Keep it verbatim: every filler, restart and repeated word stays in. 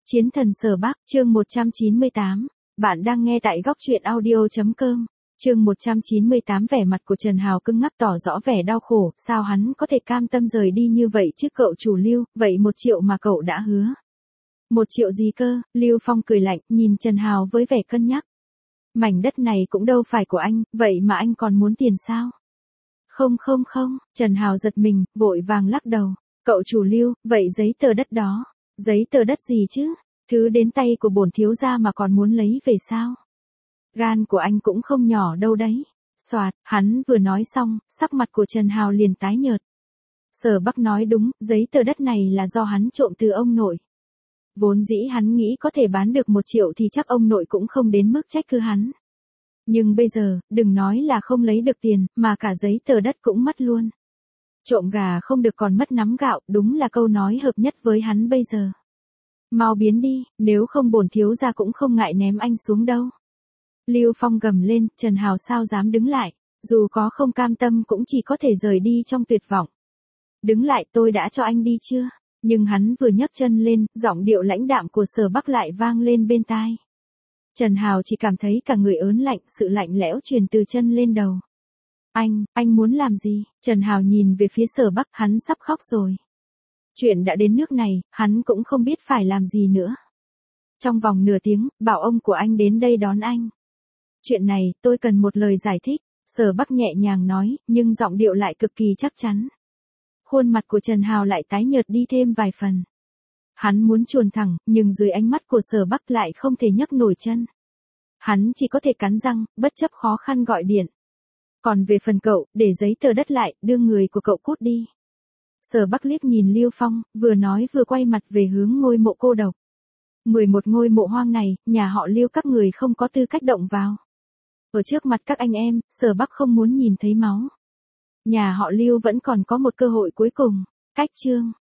Chiến thần Sở Bắc, chương một trăm chín mươi tám. Bạn đang nghe tại góc truyện audio chấm com. Chương một trăm chín mươi tám. Vẻ mặt của Trần Hào cứng ngắc tỏ rõ vẻ đau khổ, sao hắn có thể cam tâm rời đi như vậy chứ cậu chủ Lưu, vậy một triệu mà cậu đã hứa. Một triệu gì cơ? Lưu Phong cười lạnh, nhìn Trần Hào với vẻ cân nhắc. Mảnh đất này cũng đâu phải của anh, vậy mà anh còn muốn tiền sao? Không không không, Trần Hào giật mình, vội vàng lắc đầu. Cậu chủ Lưu, vậy giấy tờ đất đó? Giấy tờ đất gì chứ? Thứ đến tay của bổn thiếu gia mà còn muốn lấy về sao? Gan của anh cũng không nhỏ đâu đấy. Soạt, hắn vừa nói xong, sắc mặt của Trần Hào liền tái nhợt. Sở Bắc nói đúng, giấy tờ đất này là do hắn trộm từ ông nội. Vốn dĩ hắn nghĩ có thể bán được một triệu thì chắc ông nội cũng không đến mức trách cứ hắn. Nhưng bây giờ, đừng nói là không lấy được tiền, mà cả giấy tờ đất cũng mất luôn. Trộm gà không được còn mất nắm gạo, đúng là câu nói hợp nhất với hắn bây giờ. Mau biến đi, nếu không bổn thiếu gia cũng không ngại ném anh xuống đâu. Lưu Phong gầm lên, Trần Hào sao dám đứng lại, dù có không cam tâm cũng chỉ có thể rời đi trong tuyệt vọng. Đứng lại, tôi đã cho anh đi chưa? Nhưng hắn vừa nhấc chân lên, giọng điệu lãnh đạm của Sở Bắc lại vang lên bên tai. Trần Hào chỉ cảm thấy cả người ớn lạnh, sự lạnh lẽo truyền từ chân lên đầu. Anh, anh muốn làm gì? Trần Hào nhìn về phía Sở Bắc, hắn sắp khóc rồi. Chuyện đã đến nước này, hắn cũng không biết phải làm gì nữa. Trong vòng nửa tiếng, bảo ông của anh đến đây đón anh. Chuyện này, tôi cần một lời giải thích, Sở Bắc nhẹ nhàng nói, nhưng giọng điệu lại cực kỳ chắc chắn. Khuôn mặt của Trần Hào lại tái nhợt đi thêm vài phần. Hắn muốn chuồn thẳng, nhưng dưới ánh mắt của Sở Bắc lại không thể nhấc nổi chân. Hắn chỉ có thể cắn răng, bất chấp khó khăn gọi điện. Còn về phần cậu, để giấy tờ đất lại, đưa người của cậu cút đi. Sở Bắc liếc nhìn Lưu Phong, vừa nói vừa quay mặt về hướng ngôi mộ cô độc. mười một ngôi mộ hoang này, nhà họ Lưu các người không có tư cách động vào. Ở trước mặt các anh em, Sở Bắc không muốn nhìn thấy máu. Nhà họ Lưu vẫn còn có một cơ hội cuối cùng. Cách chương.